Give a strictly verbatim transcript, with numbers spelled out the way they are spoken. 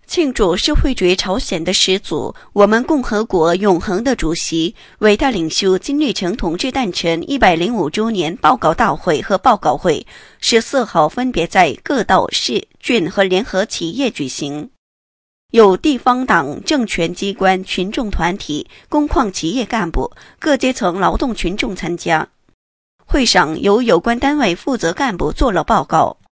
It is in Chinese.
庆祝社会主义朝鲜的始祖，我们共和国永恒的主席、伟大领袖金日成同志诞辰一百零五周年报告大会和报告会十四号分别在各道市、郡和联合企业举行，有地方党、政权机关、群众团体、工矿企业干部、各阶层劳动群众参加。会上由有关单位负责干部做了报告。